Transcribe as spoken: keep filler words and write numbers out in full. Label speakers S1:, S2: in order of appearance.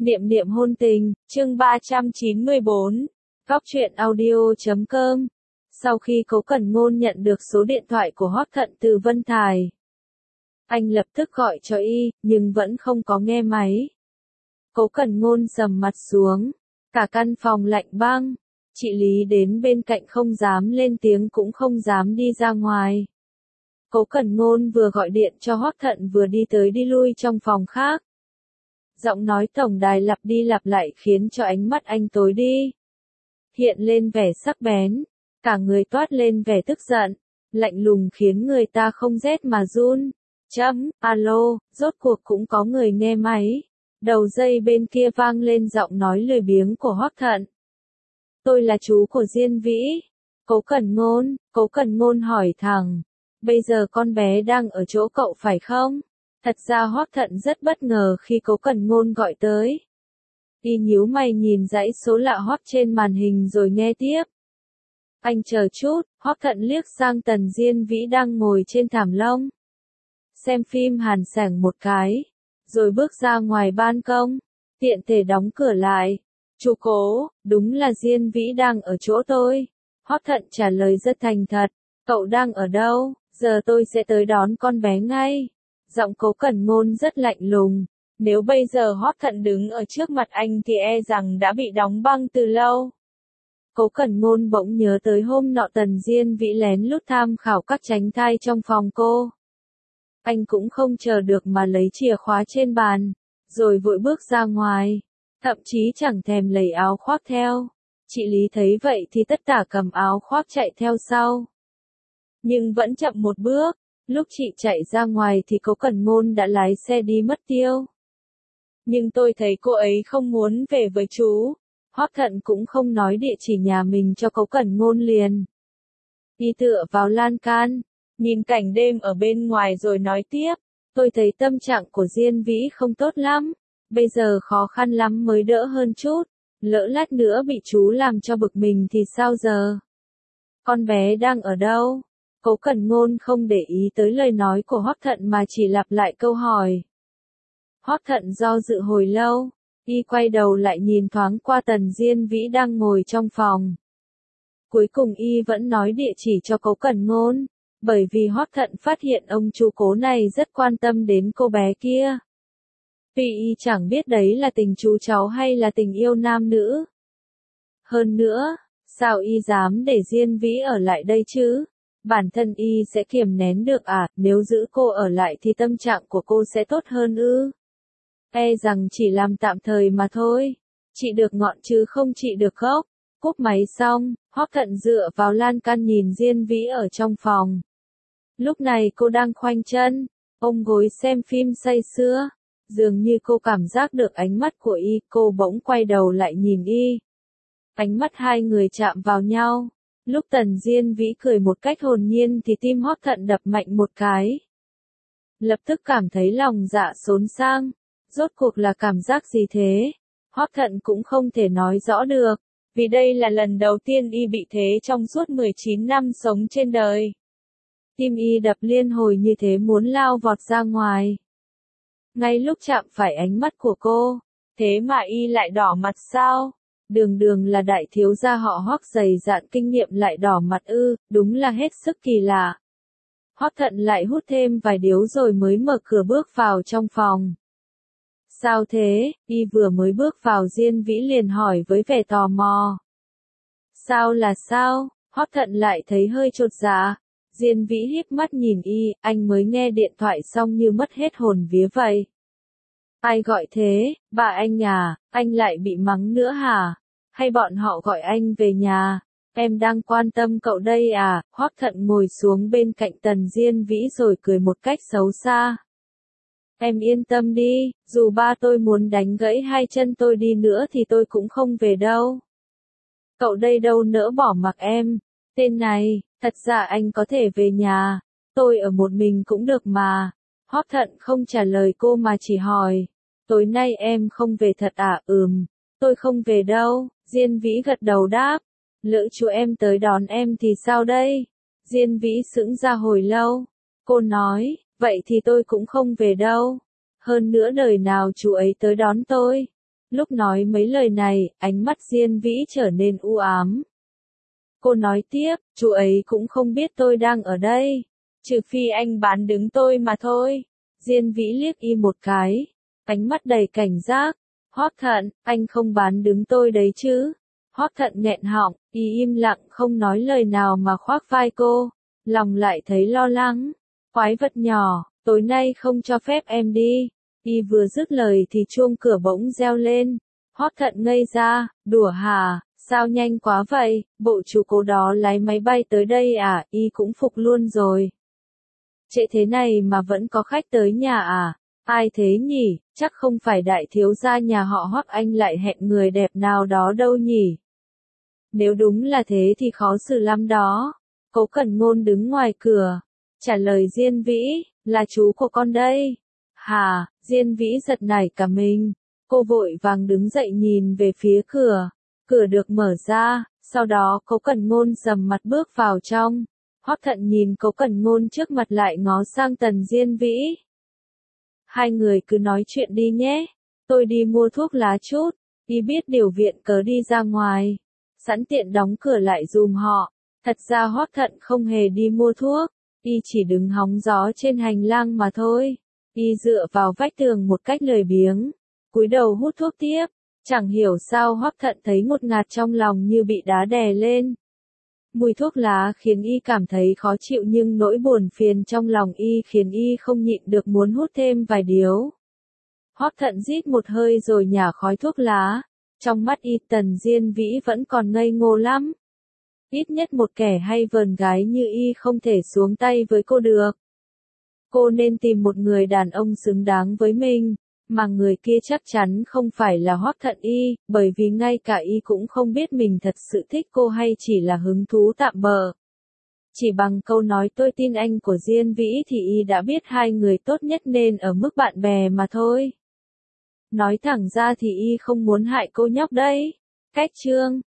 S1: Niệm niệm hôn tình, chương ba trăm chín mươi bốn, Góc truyện audio chấm com. Sau khi Cố Cẩn Ngôn nhận được số điện thoại của Hoắc Thận từ Vân Thài, anh lập tức gọi cho y, nhưng vẫn không có nghe máy. Cố Cẩn Ngôn sầm mặt xuống, cả căn phòng lạnh băng. Chị Lý đến bên cạnh không dám lên tiếng cũng không dám đi ra ngoài. Cố Cẩn Ngôn vừa gọi điện cho Hoắc Thận vừa đi tới đi lui trong phòng khác. Giọng nói tổng đài lặp đi lặp lại khiến cho ánh mắt anh tối đi. Hiện lên vẻ sắc bén, cả người toát lên vẻ tức giận, lạnh lùng khiến người ta không rét mà run. Chấm, alo, rốt cuộc cũng có người nghe máy. Đầu dây bên kia vang lên giọng nói lười biếng của Hoắc Thận. Tôi là chú của Diên Vĩ. Cố Cẩn Ngôn, Cố Cẩn Ngôn hỏi thẳng. Bây giờ con bé đang ở chỗ cậu phải không? Thật ra Hoắc Thận rất bất ngờ khi Cố Cẩn Ngôn gọi tới. Y nhíu mày nhìn dãy số lạ hoắc trên màn hình rồi nghe tiếp. Anh chờ chút, Hoắc Thận liếc sang Tần Diên Vĩ đang ngồi trên thảm lông. Xem phim hàn sảng một cái, rồi bước ra ngoài ban công, tiện thể đóng cửa lại. Chú Cố, đúng là Diên Vĩ đang ở chỗ tôi. Hoắc Thận trả lời rất thành thật. Cậu đang ở đâu? Giờ tôi sẽ tới đón con bé ngay. Giọng Cố Cẩn Ngôn rất lạnh lùng. Nếu bây giờ Hoắc Thận đứng ở trước mặt anh thì e rằng đã bị đóng băng từ lâu. Cố Cẩn Ngôn bỗng nhớ tới hôm nọ Tần Diên Vĩ lén lút tham khảo các tránh thai trong phòng cô. Anh cũng không chờ được mà lấy chìa khóa trên bàn, rồi vội bước ra ngoài, thậm chí chẳng thèm lấy áo khoác theo. Chị Lý thấy vậy thì tất tả cầm áo khoác chạy theo sau. Nhưng vẫn chậm một bước, lúc chị chạy ra ngoài thì Cố Cẩn Ngôn đã lái xe đi mất tiêu. Nhưng tôi thấy cô ấy không muốn về với chú. Hoắc Thận cũng không nói địa chỉ nhà mình cho Cố Cẩn Ngôn liền. Đi tựa vào lan can, nhìn cảnh đêm ở bên ngoài rồi nói tiếp. Tôi thấy tâm trạng của Diên Vĩ không tốt lắm. Bây giờ khó khăn lắm mới đỡ hơn chút. Lỡ lát nữa bị chú làm cho bực mình thì sao giờ? Con bé đang ở đâu? Cố Cẩn Ngôn không để ý tới lời nói của Hoắc Thận mà chỉ lặp lại câu hỏi. Hoắc Thận do dự hồi lâu, y quay đầu lại nhìn thoáng qua Tần Diên Vĩ đang ngồi trong phòng. Cuối cùng y vẫn nói địa chỉ cho Cố Cẩn Ngôn, bởi vì Hoắc Thận phát hiện ông chú Cố này rất quan tâm đến cô bé kia. Tuy y chẳng biết đấy là tình chú cháu hay là tình yêu nam nữ. Hơn nữa, sao y dám để Diên Vĩ ở lại đây chứ? Bản thân y sẽ kiềm nén được à, nếu giữ cô ở lại thì tâm trạng của cô sẽ tốt hơn ư? E rằng chỉ làm tạm thời mà thôi. Trị được ngọn chứ không trị được gốc. Cúp máy xong, Hoắc Thận dựa vào lan can nhìn Diên Vĩ ở trong phòng. Lúc này cô đang khoanh chân, ôm gối xem phim say sưa. Dường như cô cảm giác được ánh mắt của y, cô bỗng quay đầu lại nhìn y. Ánh mắt hai người chạm vào nhau. Lúc Tần Diên Vĩ cười một cách hồn nhiên thì tim Hoắc Thận đập mạnh một cái. Lập tức cảm thấy lòng dạ xốn sang. Rốt cuộc là cảm giác gì thế? Hoắc Thận cũng không thể nói rõ được, vì đây là lần đầu tiên y bị thế trong suốt mười chín năm sống trên đời. Tim y đập liên hồi như thế muốn lao vọt ra ngoài. Ngay lúc chạm phải ánh mắt của cô, thế mà y lại đỏ mặt sao? Đường đường là đại thiếu gia họ Hoắc dày dạn kinh nghiệm lại đỏ mặt ư, đúng là hết sức kỳ lạ. Hoắc Thận lại hút thêm vài điếu rồi mới mở cửa bước vào trong phòng. Sao thế? Y vừa mới bước vào Diên Vĩ liền hỏi với vẻ tò mò. Sao là sao? Hoắc Thận lại thấy hơi chột dạ. Diên Vĩ híp mắt nhìn y, anh mới nghe điện thoại xong như mất hết hồn vía vậy. Ai gọi thế? Bà anh à, anh lại bị mắng nữa hả? Hay bọn họ gọi anh về nhà? Em đang quan tâm cậu đây à? Hoắc Thận ngồi xuống bên cạnh Tần Diên Vĩ rồi cười một cách xấu xa. Em yên tâm đi, dù ba tôi muốn đánh gãy hai chân tôi đi nữa thì tôi cũng không về đâu. Cậu đây đâu nỡ bỏ mặc em. Tên này, thật ra anh có thể về nhà. Tôi ở một mình cũng được mà. Hoắc Thận không trả lời cô mà chỉ hỏi. Tối nay em không về thật à? Ừm, tôi không về đâu. Diên Vĩ gật đầu đáp. Lỡ chú em tới đón em thì sao đây? Diên Vĩ sững ra hồi lâu. Cô nói. Vậy thì tôi cũng không về đâu. Hơn nữa đời nào chú ấy tới đón tôi. Lúc nói mấy lời này, ánh mắt Diên Vĩ trở nên u ám. Cô nói tiếp, chú ấy cũng không biết tôi đang ở đây. Trừ phi anh bán đứng tôi mà thôi. Diên Vĩ liếc y một cái. Ánh mắt đầy cảnh giác. Hoắc Thận, anh không bán đứng tôi đấy chứ. Hoắc Thận nghẹn họng, y im lặng không nói lời nào mà khoác vai cô. Lòng lại thấy lo lắng. Quái vật nhỏ, tối nay không cho phép em đi. Y vừa dứt lời thì chuông cửa bỗng reo lên. Hoắc Thận ngây ra, đùa hả, sao nhanh quá vậy, bộ chủ cố đó lái máy bay tới đây à, y cũng phục luôn rồi. Trễ thế này mà vẫn có khách tới nhà à, ai thế nhỉ, chắc không phải đại thiếu gia nhà họ Hoắc anh lại hẹn người đẹp nào đó đâu nhỉ. Nếu đúng là thế thì khó xử lắm đó. Cố Cẩn Ngôn đứng ngoài cửa, trả lời Diên Vĩ, là chú của con đây. Hà, Diên Vĩ giật nảy cả mình. Cô vội vàng đứng dậy nhìn về phía cửa. Cửa được mở ra, sau đó Cố Cẩn Ngôn sầm mặt bước vào trong. Hoắc Thận nhìn Cố Cẩn Ngôn trước mặt lại ngó sang Tần Diên Vĩ. Hai người cứ nói chuyện đi nhé. Tôi đi mua thuốc lá chút. Y biết điều viện cớ đi ra ngoài. Sẵn tiện đóng cửa lại dùm họ. Thật ra Hoắc Thận không hề đi mua thuốc. Y chỉ đứng hóng gió trên hành lang mà thôi. Y dựa vào vách tường một cách lười biếng. Cúi đầu hút thuốc tiếp. Chẳng hiểu sao Hoắc Thận thấy ngột ngạt trong lòng như bị đá đè lên. Mùi thuốc lá khiến y cảm thấy khó chịu nhưng nỗi buồn phiền trong lòng y khiến y không nhịn được muốn hút thêm vài điếu. Hoắc Thận rít một hơi rồi nhả khói thuốc lá. Trong mắt y Tần Diên Vĩ vẫn còn ngây ngô lắm. Ít nhất một kẻ hay vờn gái như y không thể xuống tay với cô được. Cô nên tìm một người đàn ông xứng đáng với mình, mà người kia chắc chắn không phải là Hoắc Thận y, bởi vì ngay cả y cũng không biết mình thật sự thích cô hay chỉ là hứng thú tạm bợ. Chỉ bằng câu nói tôi tin anh của Diên Vĩ thì y đã biết hai người tốt nhất nên ở mức bạn bè mà thôi. Nói thẳng ra thì y không muốn hại cô nhóc đấy. Cách chương